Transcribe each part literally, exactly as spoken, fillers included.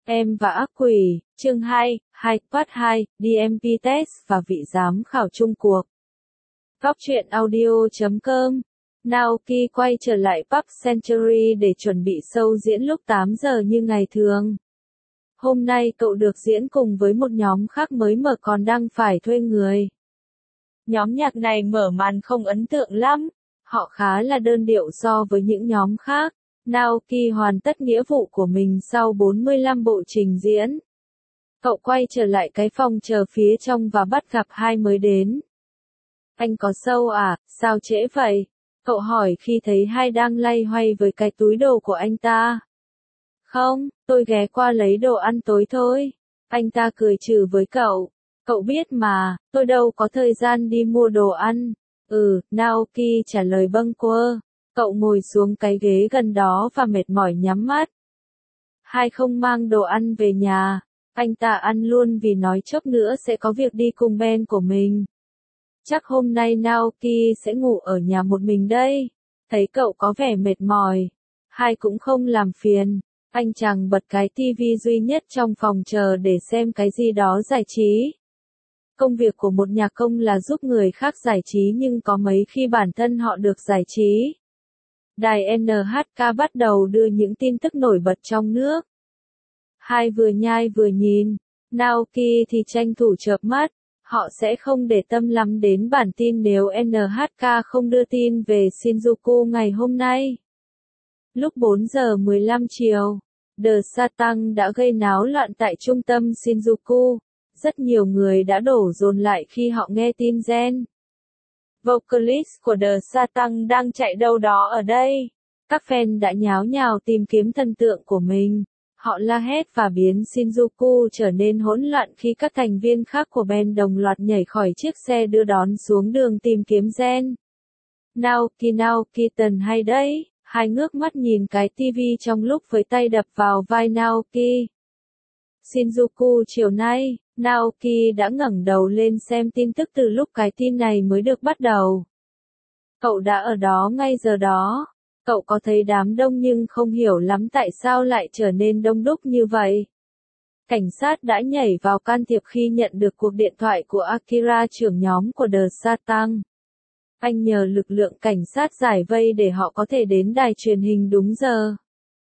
Em và ác quỷ, chương hai, hai, part hai, đê em pê test và vị giám khảo chung cuộc. Góc truyện audio chấm com. Naoki quay trở lại Pub Century để chuẩn bị show diễn lúc tám giờ như ngày thường. Hôm nay cậu được diễn cùng với một nhóm khác mới mở còn đang phải thuê người. Nhóm nhạc này mở màn không ấn tượng lắm, họ khá là đơn điệu so với những nhóm khác. Naoki hoàn tất nghĩa vụ của mình sau bốn mươi lăm bộ trình diễn. Cậu quay trở lại cái phòng chờ phía trong và bắt gặp hai mới đến. Anh có show à, sao trễ vậy? Cậu hỏi khi thấy hai đang loay hoay với cái túi đồ của anh ta. Không, tôi ghé qua lấy đồ ăn tối thôi. Anh ta cười trừ với cậu. Cậu biết mà, tôi đâu có thời gian đi mua đồ ăn. Ừ, Naoki trả lời bâng quơ. Cậu ngồi xuống cái ghế gần đó và mệt mỏi nhắm mắt. Hai không mang đồ ăn về nhà, anh ta ăn luôn vì nói chốc nữa sẽ có việc đi cùng Ben của mình. Chắc hôm nay Naoki sẽ ngủ ở nhà một mình đây. Thấy cậu có vẻ mệt mỏi, Hai cũng không làm phiền. Anh chàng bật cái tivi duy nhất trong phòng chờ để xem cái gì đó giải trí. Công việc của một nhạc công là giúp người khác giải trí nhưng có mấy khi bản thân họ được giải trí. Đài en hát ca bắt đầu đưa những tin tức nổi bật trong nước. Hai vừa nhai vừa nhìn, Naoki thì tranh thủ chợp mắt, họ sẽ không để tâm lắm đến bản tin nếu en hát ca không đưa tin về Shinjuku ngày hôm nay. Lúc bốn giờ mười lăm chiều, The Satang đã gây náo loạn tại trung tâm Shinjuku, rất nhiều người đã đổ dồn lại khi họ nghe tin Gen. Vocalist của The Satang đang chạy đâu đó ở đây. Các fan đã nháo nhào tìm kiếm thần tượng của mình. Họ la hét và biến Shinjuku trở nên hỗn loạn khi các thành viên khác của band đồng loạt nhảy khỏi chiếc xe đưa đón xuống đường tìm kiếm Gen. Naoki Naoki tần hay đấy. Hai ngước mắt nhìn cái tivi trong lúc với tay đập vào vai Naoki. Shinjuku chiều nay, Naoki đã ngẩng đầu lên xem tin tức từ lúc cái tin này mới được bắt đầu. Cậu đã ở đó ngay giờ đó. Cậu có thấy đám đông nhưng không hiểu lắm tại sao lại trở nên đông đúc như vậy. Cảnh sát đã nhảy vào can thiệp khi nhận được cuộc điện thoại của Akira, trưởng nhóm của The Satang. Anh nhờ lực lượng cảnh sát giải vây để họ có thể đến đài truyền hình đúng giờ.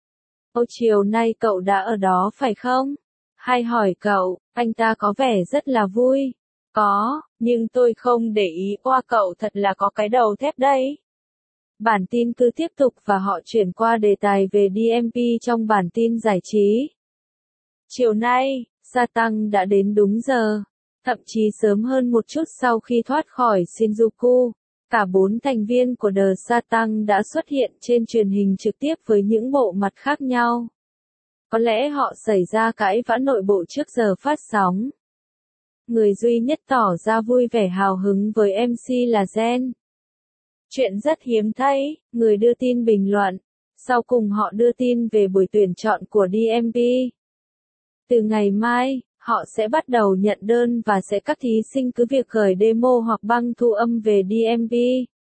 Ô chiều nay cậu đã ở đó phải không? Hai hỏi cậu, anh ta có vẻ rất là vui. Có, nhưng tôi không để ý qua cậu thật là có cái đầu thép đấy. Bản tin cứ tiếp tục và họ chuyển qua đề tài về đê em pê trong bản tin giải trí. Chiều nay, Satang đã đến đúng giờ, thậm chí sớm hơn một chút sau khi thoát khỏi Shinjuku. Cả bốn thành viên của The Satang đã xuất hiện trên truyền hình trực tiếp với những bộ mặt khác nhau. Có lẽ họ xảy ra cãi vã nội bộ trước giờ phát sóng. Người duy nhất tỏ ra vui vẻ hào hứng với em xê là Gen. Chuyện rất hiếm thấy, người đưa tin bình luận. Sau cùng họ đưa tin về buổi tuyển chọn của đê em pê. Từ ngày mai, họ sẽ bắt đầu nhận đơn và sẽ các thí sinh cứ việc gửi demo hoặc băng thu âm về đê em pê.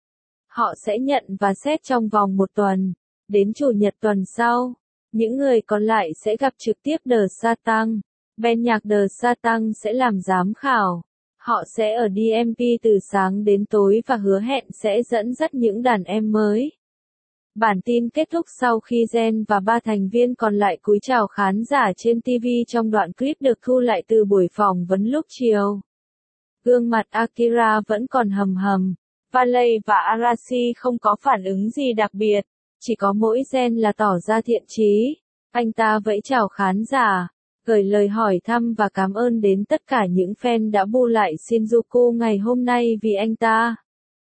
Họ sẽ nhận và xét trong vòng một tuần. Đến chủ nhật tuần sau, những người còn lại sẽ gặp trực tiếp The Satang. Band nhạc The Satang sẽ làm giám khảo. Họ sẽ ở đê em pê từ sáng đến tối và hứa hẹn sẽ dẫn dắt những đàn em mới. Bản tin kết thúc sau khi Gen và ba thành viên còn lại cúi chào khán giả trên ti vi trong đoạn clip được thu lại từ buổi phỏng vấn lúc chiều. Gương mặt Akira vẫn còn hầm hầm. Valley và Arashi không có phản ứng gì đặc biệt. Chỉ có mỗi Gen là tỏ ra thiện chí. Anh ta vẫy chào khán giả, gửi lời hỏi thăm và cảm ơn đến tất cả những fan đã bu lại Shinjuku ngày hôm nay vì anh ta.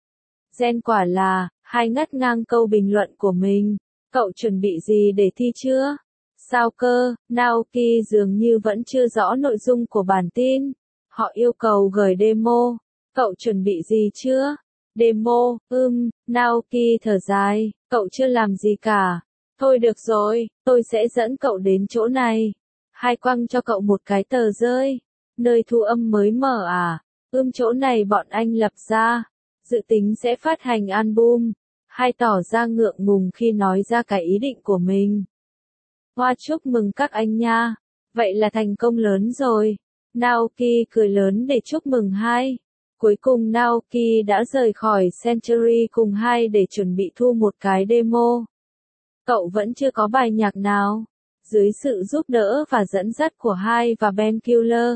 Gen quả là, Hai ngắt ngang câu bình luận của mình. Cậu chuẩn bị gì để thi chưa? Sao cơ? Naoki dường như vẫn chưa rõ nội dung của bản tin. Họ yêu cầu gửi demo. Cậu chuẩn bị gì chưa? Demo, ưm, Naoki thở dài. Cậu chưa làm gì cả. Thôi được rồi, tôi sẽ dẫn cậu đến chỗ này. Hai quăng cho cậu một cái tờ rơi. Nơi thu âm mới mở à? Ưm chỗ này bọn anh lập ra. Dự tính sẽ phát hành album. Hai tỏ ra ngượng ngùng khi nói ra cái ý định của mình. Hoa chúc mừng các anh nha. Vậy là thành công lớn rồi. Naoki cười lớn để chúc mừng hai. Cuối cùng Naoki đã rời khỏi Century cùng hai để chuẩn bị thu một cái demo. Cậu vẫn chưa có bài nhạc nào. Dưới sự giúp đỡ và dẫn dắt của hai và Ben Killer,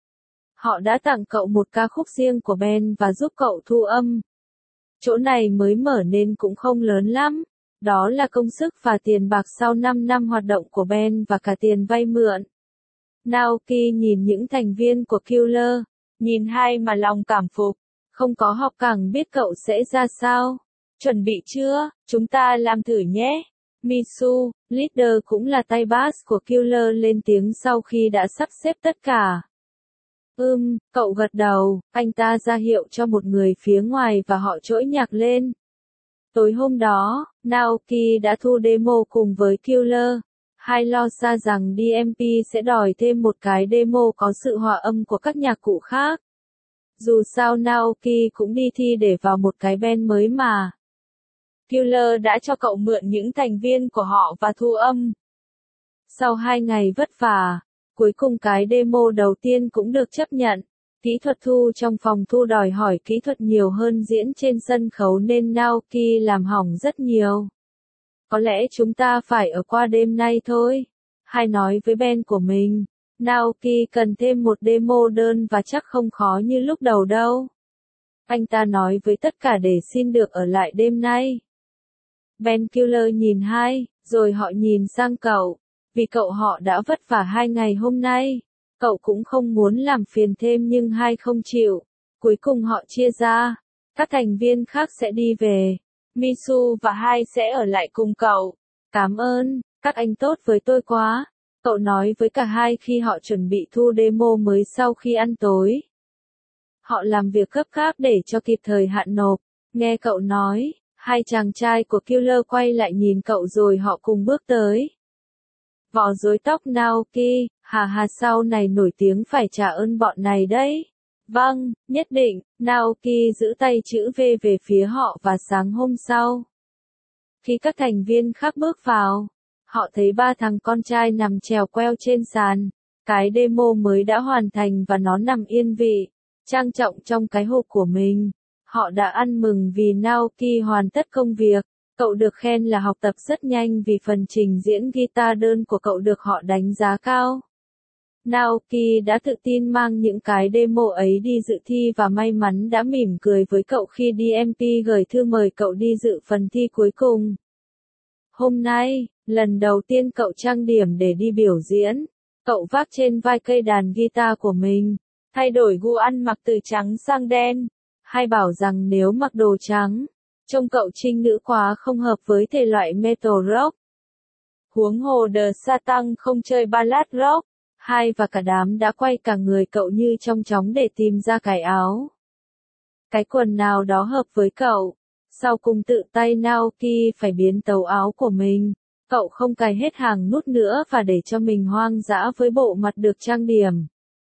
họ đã tặng cậu một ca khúc riêng của Ben và giúp cậu thu âm. Chỗ này mới mở nên cũng không lớn lắm. Đó là công sức và tiền bạc sau năm năm hoạt động của Ben và cả tiền vay mượn. Naoki nhìn những thành viên của Killer, nhìn hai mà lòng cảm phục. Không có học càng biết cậu sẽ ra sao. Chuẩn bị chưa? Chúng ta làm thử nhé. Misu, leader cũng là tay bass của Killer lên tiếng sau khi đã sắp xếp tất cả. Ừm, cậu gật đầu, anh ta ra hiệu cho một người phía ngoài và họ trỗi nhạc lên. Tối hôm đó, Naoki đã thu demo cùng với Killer. Hai lo xa rằng đê em pê sẽ đòi thêm một cái demo có sự hòa âm của các nhạc cụ khác. Dù sao Naoki cũng đi thi để vào một cái band mới mà. Killer đã cho cậu mượn những thành viên của họ và thu âm. Sau hai ngày vất vả, cuối cùng cái demo đầu tiên cũng được chấp nhận. Kỹ thuật thu trong phòng thu đòi hỏi kỹ thuật nhiều hơn diễn trên sân khấu nên Naoki làm hỏng rất nhiều. Có lẽ chúng ta phải ở qua đêm nay thôi. Hai nói với Ben của mình. Naoki cần thêm một demo đơn và chắc không khó như lúc đầu đâu. Anh ta nói với tất cả để xin được ở lại đêm nay. Ben Killer nhìn hai, rồi họ nhìn sang cậu. Vì cậu họ đã vất vả hai ngày hôm nay. Cậu cũng không muốn làm phiền thêm nhưng hai không chịu. Cuối cùng họ chia ra. Các thành viên khác sẽ đi về. Misu và hai sẽ ở lại cùng cậu. Cảm ơn, các anh tốt với tôi quá. Cậu nói với cả hai khi họ chuẩn bị thu demo mới sau khi ăn tối. Họ làm việc gấp gáp để cho kịp thời hạn nộp. Nghe cậu nói, hai chàng trai của Killer quay lại nhìn cậu rồi họ cùng bước tới. Vò rối tóc Naoki, hà hà sau này nổi tiếng phải trả ơn bọn này đấy. Vâng, nhất định, Naoki giữ tay chữ V về phía họ và sáng hôm sau. Khi các thành viên khác bước vào, họ thấy ba thằng con trai nằm chèo queo trên sàn. Cái demo mới đã hoàn thành và nó nằm yên vị, trang trọng trong cái hộp của mình. Họ đã ăn mừng vì Naoki hoàn tất công việc. Cậu được khen là học tập rất nhanh vì phần trình diễn guitar đơn của cậu được họ đánh giá cao. Naoki đã tự tin mang những cái demo ấy đi dự thi và may mắn đã mỉm cười với cậu khi đê em pê gửi thư mời cậu đi dự phần thi cuối cùng. Hôm nay, lần đầu tiên cậu trang điểm để đi biểu diễn. Cậu vác trên vai cây đàn guitar của mình, thay đổi gu ăn mặc từ trắng sang đen. Hay bảo rằng nếu mặc đồ trắng, trông cậu trinh nữ quá không hợp với thể loại metal rock. Huống hồ The Satan không chơi ballad rock. Hai và cả đám đã quay cả người cậu như trong chóng để tìm ra cái áo. Cái quần nào đó hợp với cậu. Sau cùng tự tay Naoki phải biến tấu áo của mình. Cậu không cài hết hàng nút nữa và để cho mình hoang dã với bộ mặt được trang điểm.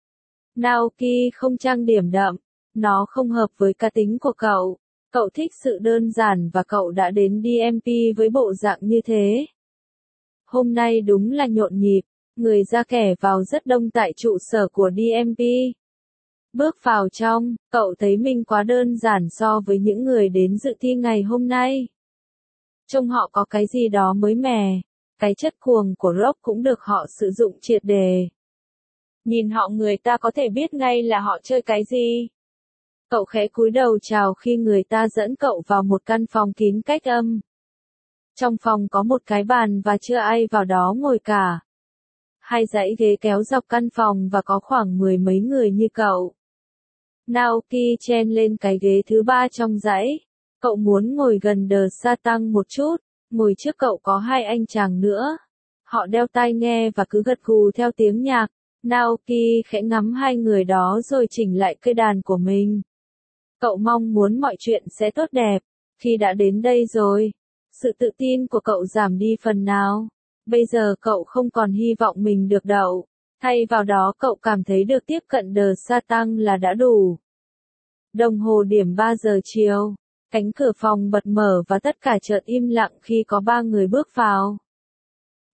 Naoki không trang điểm đậm. Nó không hợp với cá tính của cậu. Cậu thích sự đơn giản và cậu đã đến đê em pê với bộ dạng như thế. Hôm nay đúng là nhộn nhịp. Người ra kẻ vào rất đông tại trụ sở của đê em pê. Bước vào trong, cậu thấy mình quá đơn giản so với những người đến dự thi ngày hôm nay. Trông họ có cái gì đó mới mẻ, cái chất cuồng của rock cũng được họ sử dụng triệt đề. Nhìn họ người ta có thể biết ngay là họ chơi cái gì. Cậu khẽ cúi đầu chào khi người ta dẫn cậu vào một căn phòng kín cách âm. Trong phòng có một cái bàn và chưa ai vào đó ngồi cả. Hai dãy ghế kéo dọc căn phòng và có khoảng mười mấy người như cậu. Naoki chen lên cái ghế thứ ba trong dãy. Cậu muốn ngồi gần The Satan một chút. Ngồi trước cậu có hai anh chàng nữa. Họ đeo tai nghe và cứ gật gù theo tiếng nhạc. Naoki khẽ ngắm hai người đó rồi chỉnh lại cây đàn của mình. Cậu mong muốn mọi chuyện sẽ tốt đẹp. Khi đã đến đây rồi, sự tự tin của cậu giảm đi phần nào. Bây giờ cậu không còn hy vọng mình được đậu. Thay vào đó cậu cảm thấy được tiếp cận The Satan là đã đủ. Đồng hồ điểm ba giờ chiều. Cánh cửa phòng bật mở và tất cả chợt im lặng khi có ba người bước vào.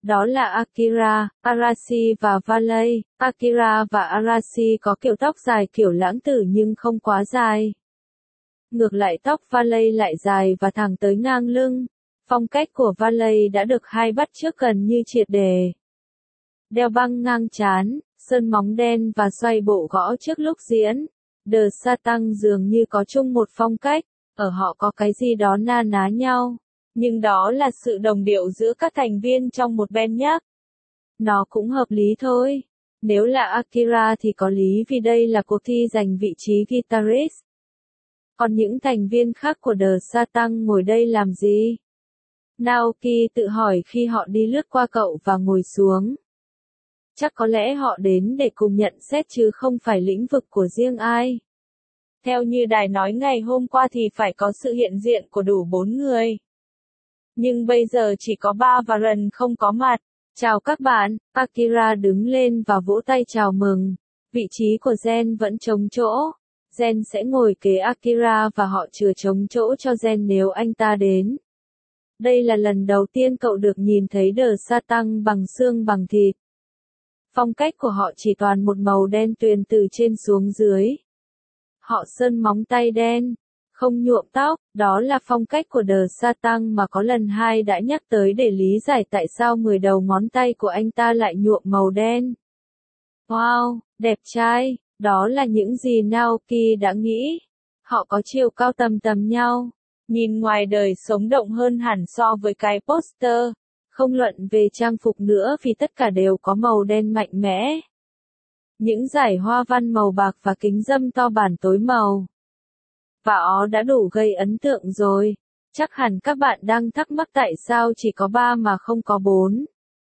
Đó là Akira, Arashi và Valet. Akira và Arashi có kiểu tóc dài kiểu lãng tử nhưng không quá dài. Ngược lại tóc Valet lại dài và thẳng tới ngang lưng. Phong cách của Valet đã được hai bắt chước gần như triệt để. Đeo băng ngang trán, sơn móng đen và xoay bộ gõ trước lúc diễn. The Satan dường như có chung một phong cách, ở họ có cái gì đó na ná nhau. Nhưng đó là sự đồng điệu giữa các thành viên trong một band nhạc. Nó cũng hợp lý thôi. Nếu là Akira thì có lý vì đây là cuộc thi giành vị trí guitarist. Còn những thành viên khác của The Satan ngồi đây làm gì? Naoki tự hỏi khi họ đi lướt qua cậu và ngồi xuống. Chắc có lẽ họ đến để cùng nhận xét chứ không phải lĩnh vực của riêng ai. Theo như đài nói ngày hôm qua thì phải có sự hiện diện của đủ bốn người. Nhưng bây giờ chỉ có ba và Ren không có mặt. Chào các bạn, Akira đứng lên và vỗ tay chào mừng. Vị trí của Gen vẫn trống chỗ. Gen sẽ ngồi kế Akira và họ chừa trống chỗ cho Gen nếu anh ta đến. Đây là lần đầu tiên cậu được nhìn thấy The Satan bằng xương bằng thịt. Phong cách của họ chỉ toàn một màu đen tuyền từ trên xuống dưới. Họ sơn móng tay đen, không nhuộm tóc, đó là phong cách của The Satan mà có lần hai đã nhắc tới để lý giải tại sao mười đầu ngón tay của anh ta lại nhuộm màu đen. Wow, đẹp trai, đó là những gì Naoki đã nghĩ. Họ có chiều cao tầm tầm nhau, nhìn ngoài đời sống động hơn hẳn so với cái poster. Không luận về trang phục nữa vì tất cả đều có màu đen mạnh mẽ. Những dải hoa văn màu bạc và kính râm to bản tối màu. Và ó đã đủ gây ấn tượng rồi. Chắc hẳn các bạn đang thắc mắc tại sao chỉ có ba mà không có bốn.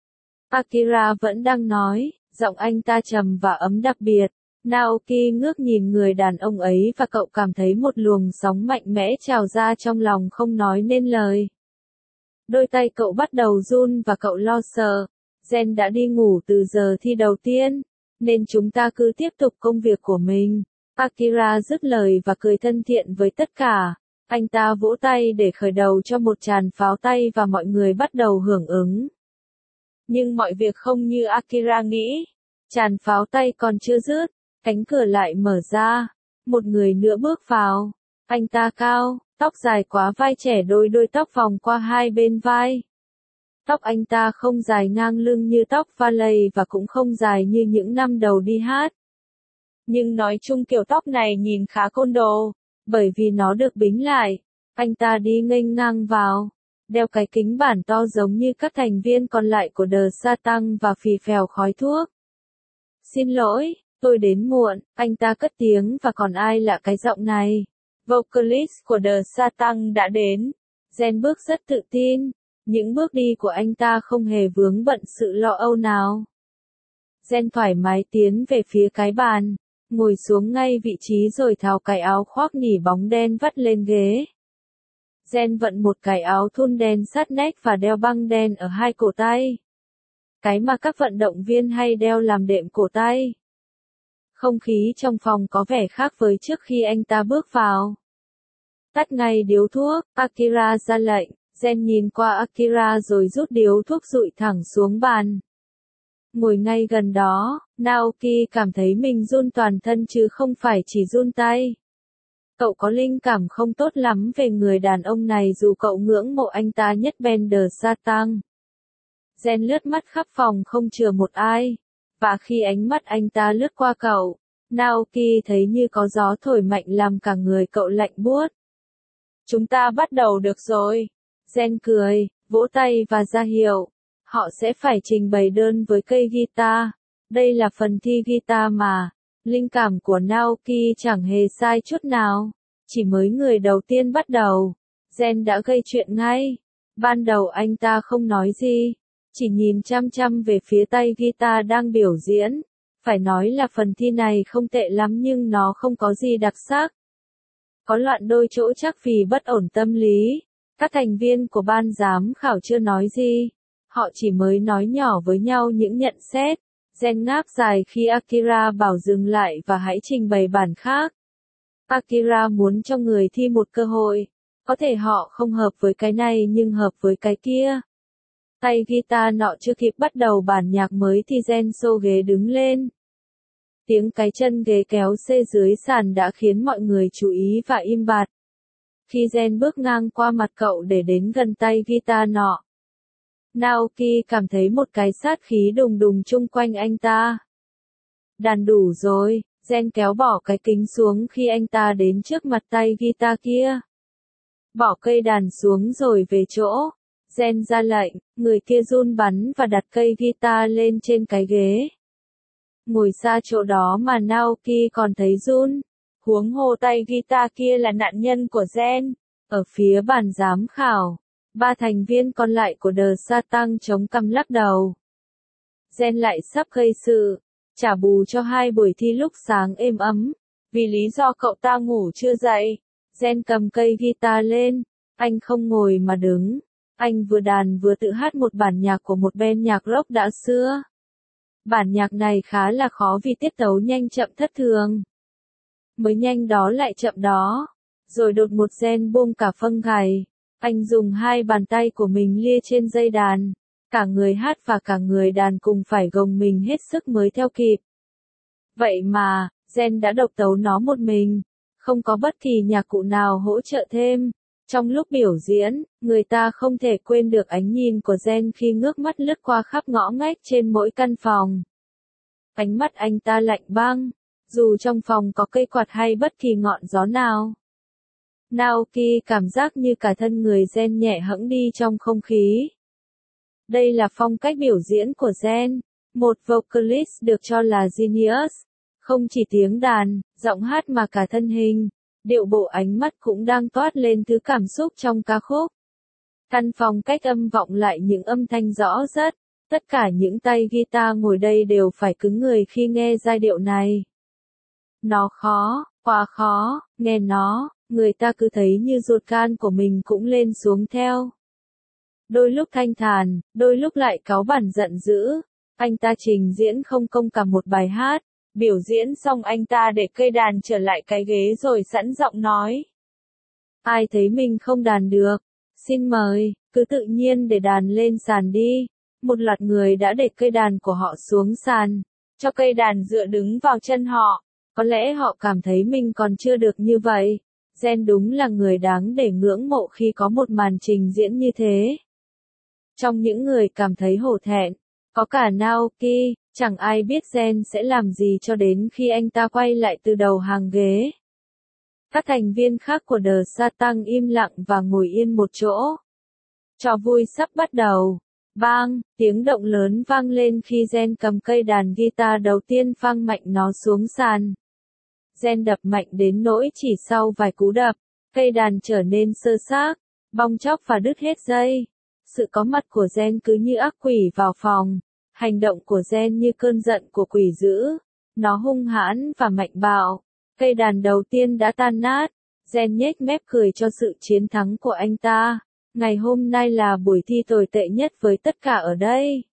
Akira vẫn đang nói, giọng anh ta trầm và ấm đặc biệt. Naoki ngước nhìn người đàn ông ấy và cậu cảm thấy một luồng sóng mạnh mẽ trào ra trong lòng không nói nên lời. Đôi tay cậu bắt đầu run và cậu lo sợ. Gen đã đi ngủ từ giờ thi đầu tiên, nên chúng ta cứ tiếp tục công việc của mình. Akira dứt lời và cười thân thiện với tất cả. Anh ta vỗ tay để khởi đầu cho một tràng pháo tay và mọi người bắt đầu hưởng ứng. Nhưng mọi việc không như Akira nghĩ. Tràng pháo tay còn chưa dứt, cánh cửa lại mở ra. Một người nữa bước vào. Anh ta cao, tóc dài quá vai trẻ, đôi đôi tóc vòng qua hai bên vai. Tóc anh ta không dài ngang lưng như tóc Valet và cũng không dài như những năm đầu đi hát. Nhưng nói chung kiểu tóc này nhìn khá côn đồ, bởi vì nó được bính lại. Anh ta đi nghênh ngang vào, đeo cái kính bản to giống như các thành viên còn lại của The Satan và phì phèo khói thuốc. Xin lỗi, tôi đến muộn, anh ta cất tiếng và còn ai lạ cái giọng này. Vocalist của The Satan đã đến. Gen bước rất tự tin. Những bước đi của anh ta không hề vướng bận sự lo âu nào. Gen thoải mái tiến về phía cái bàn, ngồi xuống ngay vị trí rồi tháo cái áo khoác nỉ bóng đen vắt lên ghế. Gen vận một cái áo thun đen sát nách và đeo băng đen ở hai cổ tay. Cái mà các vận động viên hay đeo làm đệm cổ tay. Không khí trong phòng có vẻ khác với trước khi anh ta bước vào. Tắt ngay điếu thuốc, Akira ra lệnh. Gen nhìn qua Akira rồi rút điếu thuốc dụi thẳng xuống bàn. Ngồi ngay gần đó, Naoki cảm thấy mình run toàn thân chứ không phải chỉ run tay. Cậu có linh cảm không tốt lắm về người đàn ông này dù cậu ngưỡng mộ anh ta nhất band The Satan. Gen lướt mắt khắp phòng không chừa một ai. Và khi ánh mắt anh ta lướt qua cậu, Naoki thấy như có gió thổi mạnh làm cả người cậu lạnh buốt. Chúng ta bắt đầu được rồi. Gen cười, vỗ tay và ra hiệu. Họ sẽ phải trình bày đơn với cây guitar. Đây là phần thi guitar mà. Linh cảm của Naoki chẳng hề sai chút nào. Chỉ mới người đầu tiên bắt đầu. Gen đã gây chuyện ngay. Ban đầu anh ta không nói gì. Chỉ nhìn chăm chăm về phía tay guitar đang biểu diễn. Phải nói là phần thi này không tệ lắm nhưng nó không có gì đặc sắc. Có loạn đôi chỗ chắc vì bất ổn tâm lý. Các thành viên của ban giám khảo chưa nói gì. Họ chỉ mới nói nhỏ với nhau những nhận xét. Gen ngáp dài khi Akira bảo dừng lại và hãy trình bày bản khác. Akira muốn cho người thi một cơ hội. Có thể họ không hợp với cái này nhưng hợp với cái kia. Tay guitar nọ chưa kịp bắt đầu bản nhạc mới thì Gen xô ghế đứng lên. Tiếng cái chân ghế kéo xê dưới sàn đã khiến mọi người chú ý và im bặt. Khi Gen bước ngang qua mặt cậu để đến gần tay guitar nọ, Naoki cảm thấy một cái sát khí đùng đùng chung quanh anh ta. Đàn đủ rồi, Gen kéo bỏ cái kính xuống khi anh ta đến trước mặt tay guitar kia. Bỏ cây đàn xuống rồi về chỗ. Gen ra lệnh, người kia run bắn và đặt cây guitar lên trên cái ghế. Ngồi xa chỗ đó mà Naoki còn thấy run. Huống hồ tay guitar kia là nạn nhân của Gen. Ở phía bàn giám khảo, ba thành viên còn lại của The Satan chống cằm lắc đầu. Gen lại sắp gây sự, trả bù cho hai buổi thi lúc sáng êm ấm. Vì lý do cậu ta ngủ chưa dậy, Gen cầm cây guitar lên. Anh không ngồi mà đứng. Anh vừa đàn vừa tự hát một bản nhạc của một band nhạc rock đã xưa. Bản nhạc này khá là khó vì tiết tấu nhanh chậm thất thường. Mới nhanh đó lại chậm đó. Rồi đột một Gen buông cả phâng gầy. Anh dùng hai bàn tay của mình lia trên dây đàn. Cả người hát và cả người đàn cùng phải gồng mình hết sức mới theo kịp. Vậy mà, Gen đã độc tấu nó một mình. Không có bất kỳ nhạc cụ nào hỗ trợ thêm. Trong lúc biểu diễn, người ta không thể quên được ánh nhìn của Gen khi ngước mắt lướt qua khắp ngõ ngách trên mỗi căn phòng. Ánh mắt anh ta lạnh băng, dù trong phòng có cây quạt hay bất kỳ ngọn gió nào. Naoki cảm giác như cả thân người Gen nhẹ hẫng đi trong không khí. Đây là phong cách biểu diễn của Gen, một vocalist được cho là genius. Không chỉ tiếng đàn, giọng hát mà cả thân hình, điệu bộ ánh mắt cũng đang toát lên thứ cảm xúc trong ca khúc. Căn phòng cách âm vọng lại những âm thanh rõ rất. Tất cả những tay guitar ngồi đây đều phải cứng người khi nghe giai điệu này. Nó khó, quá khó, nghe nó, người ta cứ thấy như ruột gan của mình cũng lên xuống theo. Đôi lúc thanh thản, đôi lúc lại cáu bẳn giận dữ. Anh ta trình diễn không công cả một bài hát. Biểu diễn xong anh ta để cây đàn trở lại cái ghế rồi sẵn giọng nói. Ai thấy mình không đàn được, xin mời, cứ tự nhiên để đàn lên sàn đi. Một loạt người đã để cây đàn của họ xuống sàn, cho cây đàn dựa đứng vào chân họ. Có lẽ họ cảm thấy mình còn chưa được như vậy. Gen đúng là người đáng để ngưỡng mộ khi có một màn trình diễn như thế. Trong những người cảm thấy hổ thẹn, có cả Naoki. Chẳng ai biết Gen sẽ làm gì cho đến khi anh ta quay lại từ đầu hàng ghế. Các thành viên khác của The Satan im lặng và ngồi yên một chỗ. Trò vui sắp bắt đầu. Bang, tiếng động lớn vang lên khi Gen cầm cây đàn guitar đầu tiên phang mạnh nó xuống sàn. Gen đập mạnh đến nỗi chỉ sau vài cú đập, cây đàn trở nên xơ xác, bong chóc và đứt hết dây. Sự có mặt của Gen cứ như ác quỷ vào phòng. Hành động của Gen như cơn giận của quỷ dữ. Nó hung hãn và mạnh bạo. Cây đàn đầu tiên đã tan nát. Gen nhếch mép cười cho sự chiến thắng của anh ta. Ngày hôm nay là buổi thi tồi tệ nhất với tất cả ở đây.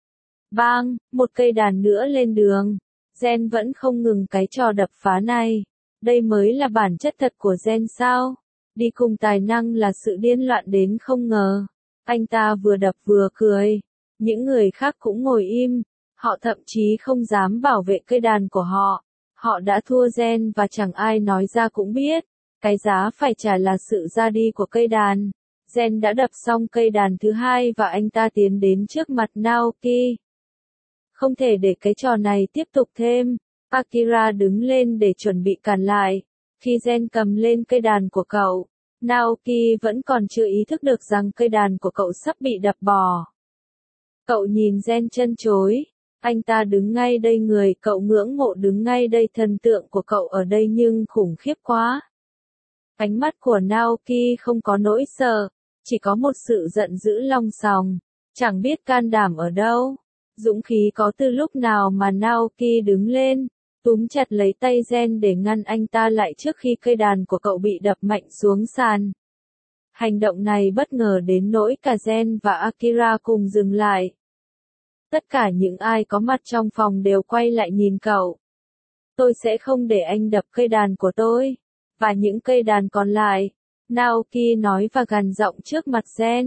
Bang, một cây đàn nữa lên đường. Gen vẫn không ngừng cái trò đập phá này. Đây mới là bản chất thật của Gen sao? Đi cùng tài năng là sự điên loạn đến không ngờ. Anh ta vừa đập vừa cười. Những người khác cũng ngồi im, họ thậm chí không dám bảo vệ cây đàn của họ. Họ đã thua Gen và chẳng ai nói ra cũng biết. Cái giá phải trả là sự ra đi của cây đàn. Gen đã đập xong cây đàn thứ hai và anh ta tiến đến trước mặt Naoki. Không thể để cái trò này tiếp tục thêm. Akira đứng lên để chuẩn bị cản lại. Khi Gen cầm lên cây đàn của cậu, Naoki vẫn còn chưa ý thức được rằng cây đàn của cậu sắp bị đập bỏ. Cậu nhìn Gen chân chối. Anh ta đứng ngay đây, người cậu ngưỡng mộ đứng ngay đây, thần tượng của cậu ở đây nhưng khủng khiếp quá. Ánh mắt của Naoki không có nỗi sợ, chỉ có một sự giận dữ long sòng. Chẳng biết can đảm ở đâu. Dũng khí có từ lúc nào mà Naoki đứng lên, túm chặt lấy tay Gen để ngăn anh ta lại trước khi cây đàn của cậu bị đập mạnh xuống sàn. Hành động này bất ngờ đến nỗi cả Gen và Akira cùng dừng lại. Tất cả những ai có mặt trong phòng đều quay lại nhìn cậu. Tôi sẽ không để anh đập cây đàn của tôi. Và những cây đàn còn lại, Naoki nói và gằn giọng trước mặt Gen.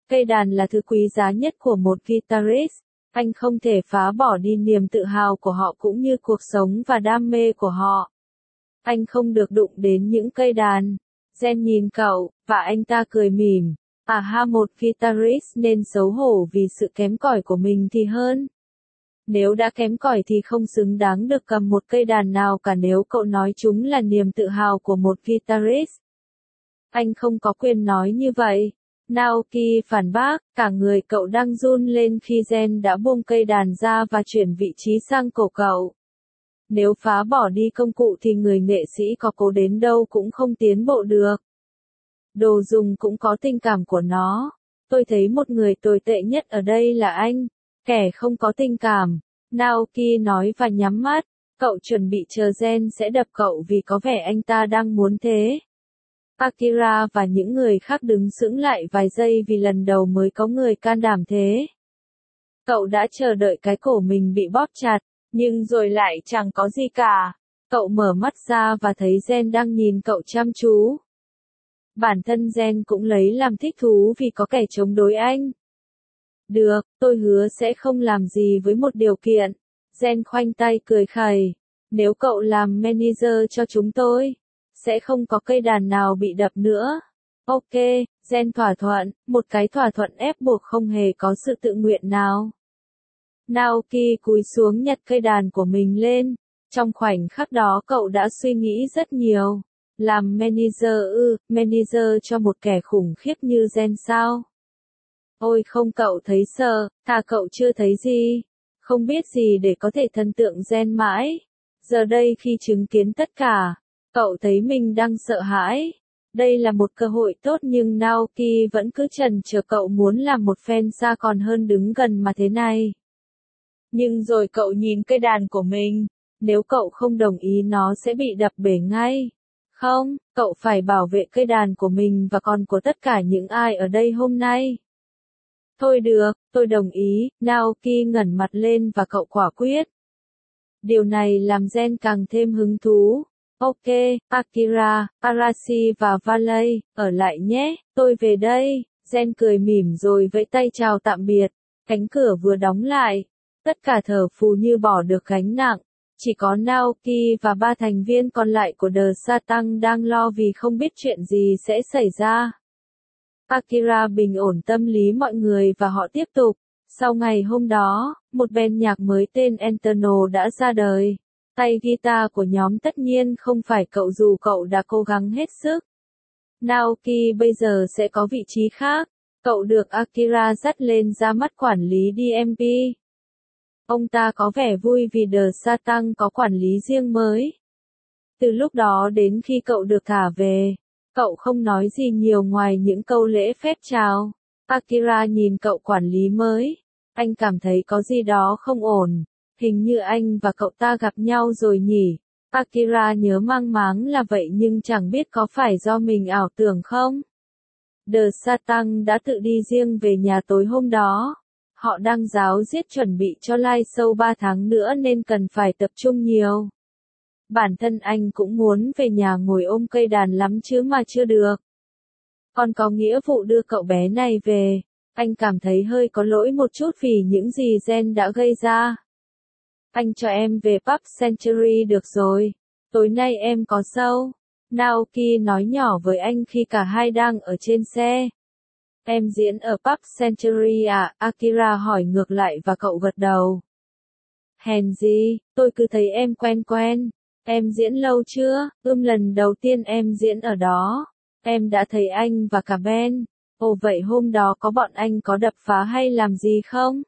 Cây đàn là thứ quý giá nhất của một guitarist. Anh không thể phá bỏ đi niềm tự hào của họ cũng như cuộc sống và đam mê của họ. Anh không được đụng đến những cây đàn. Jen nhìn cậu, và anh ta cười mỉm. À ha, một guitarist nên xấu hổ vì sự kém cỏi của mình thì hơn. Nếu đã kém cỏi thì không xứng đáng được cầm một cây đàn nào cả nếu cậu nói chúng là niềm tự hào của một guitarist. Anh không có quyền nói như vậy. Naoki phản bác, cả người cậu đang run lên khi Jen đã buông cây đàn ra và chuyển vị trí sang cổ cậu. Nếu phá bỏ đi công cụ thì người nghệ sĩ có cố đến đâu cũng không tiến bộ được. Đồ dùng cũng có tình cảm của nó. Tôi thấy một người tồi tệ nhất ở đây là anh, kẻ không có tình cảm. Naoki nói và nhắm mắt. Cậu chuẩn bị chờ Jen sẽ đập cậu vì có vẻ anh ta đang muốn thế. Akira và những người khác đứng sững lại vài giây vì lần đầu mới có người can đảm thế. Cậu đã chờ đợi cái cổ mình bị bóp chặt, nhưng rồi lại chẳng có gì cả. Cậu mở mắt ra và thấy Jen đang nhìn cậu chăm chú. Bản thân Jen cũng lấy làm thích thú vì có kẻ chống đối anh. Được, tôi hứa sẽ không làm gì với một điều kiện. Jen khoanh tay cười khẩy. Nếu cậu làm manager cho chúng tôi, sẽ không có cây đàn nào bị đập nữa. Ok, Jen thỏa thuận, một cái thỏa thuận ép buộc không hề có sự tự nguyện nào. Naoki cúi xuống nhặt cây đàn của mình lên. Trong khoảnh khắc đó cậu đã suy nghĩ rất nhiều. Làm manager ư, manager cho một kẻ khủng khiếp như Jen sao? Ôi không, cậu thấy sợ, thà cậu chưa thấy gì. Không biết gì để có thể thần tượng Jen mãi. Giờ đây khi chứng kiến tất cả, cậu thấy mình đang sợ hãi. Đây là một cơ hội tốt nhưng Naoki vẫn cứ chần chờ, cậu muốn làm một fan xa còn hơn đứng gần mà thế này. Nhưng rồi cậu nhìn cây đàn của mình, nếu cậu không đồng ý nó sẽ bị đập bể ngay. Không, cậu phải bảo vệ cây đàn của mình và còn của tất cả những ai ở đây hôm nay. Thôi được, tôi đồng ý, Naoki ngẩng mặt lên và cậu quả quyết. Điều này làm Jen càng thêm hứng thú. Ok, Akira, Arashi và Valley, ở lại nhé, tôi về đây. Jen cười mỉm rồi vẫy tay chào tạm biệt. Cánh cửa vừa đóng lại. Tất cả thở phù như bỏ được gánh nặng. Chỉ có Naoki và ba thành viên còn lại của The Satang đang lo vì không biết chuyện gì sẽ xảy ra. Akira bình ổn tâm lý mọi người và họ tiếp tục. Sau ngày hôm đó, một band nhạc mới tên Enterno đã ra đời. Tay guitar của nhóm tất nhiên không phải cậu dù cậu đã cố gắng hết sức. Naoki bây giờ sẽ có vị trí khác. Cậu được Akira dắt lên ra mắt quản lý đê em pê. Ông ta có vẻ vui vì The Satang có quản lý riêng mới. Từ lúc đó đến khi cậu được thả về, cậu không nói gì nhiều ngoài những câu lễ phép chào. Akira nhìn cậu quản lý mới. Anh cảm thấy có gì đó không ổn. Hình như anh và cậu ta gặp nhau rồi nhỉ. Akira nhớ mang máng là vậy nhưng chẳng biết có phải do mình ảo tưởng không. The Satang đã tự đi riêng về nhà tối hôm đó. Họ đang ráo riết chuẩn bị cho live show ba tháng nữa nên cần phải tập trung nhiều. Bản thân anh cũng muốn về nhà ngồi ôm cây đàn lắm chứ mà chưa được. Còn có nghĩa vụ đưa cậu bé này về. Anh cảm thấy hơi có lỗi một chút vì những gì Jen đã gây ra. Anh cho em về Pub Century được rồi. Tối nay em có show. Naoki nói nhỏ với anh khi cả hai đang ở trên xe. Em diễn ở Pub Century à? Akira hỏi ngược lại và cậu gật đầu. Hèn gì, tôi cứ thấy em quen quen. Em diễn lâu chưa? Ưm lần đầu tiên em diễn ở đó. Em đã thấy anh và cả band. Ồ vậy hôm đó có bọn anh có đập phá hay làm gì không?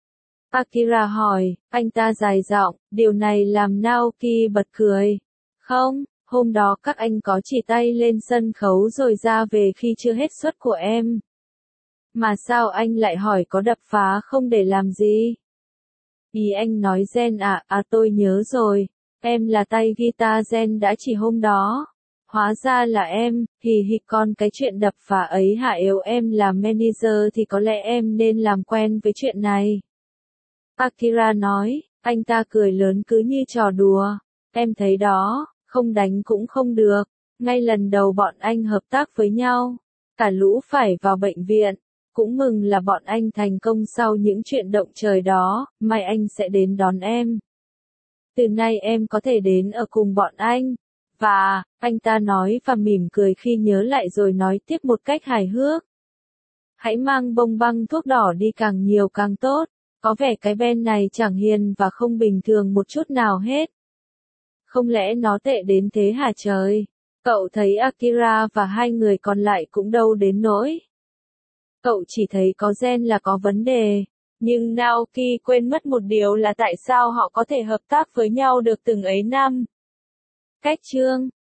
Akira hỏi, anh ta dài giọng, điều này làm Naoki bật cười. Không, hôm đó các anh có chỉ tay lên sân khấu rồi ra về khi chưa hết suất của em. Mà sao anh lại hỏi có đập phá không để làm gì? Ý anh nói Jen à, à tôi nhớ rồi. Em là tay guitar Jen đã chỉ hôm đó. Hóa ra là em, hì hì con cái chuyện đập phá ấy hả, nếu em là manager thì có lẽ em nên làm quen với chuyện này. Akira nói, anh ta cười lớn cứ như trò đùa. Em thấy đó, không đánh cũng không được. Ngay lần đầu bọn anh hợp tác với nhau, cả lũ phải vào bệnh viện. cũng mừng là bọn anh thành công sau những chuyện động trời đó, mai anh sẽ đến đón em. Từ nay em có thể đến ở cùng bọn anh. Và, anh ta nói và mỉm cười khi nhớ lại rồi nói tiếp một cách hài hước. Hãy mang bông băng thuốc đỏ đi càng nhiều càng tốt. Có vẻ cái Ben này chẳng hiền và không bình thường một chút nào hết. Không lẽ nó tệ đến thế hả trời? Cậu thấy Akira và hai người còn lại cũng đâu đến nỗi. Cậu chỉ thấy có gen là có vấn đề. Nhưng Naoki quên mất một điều là tại sao họ có thể hợp tác với nhau được từng ấy năm. Cách chương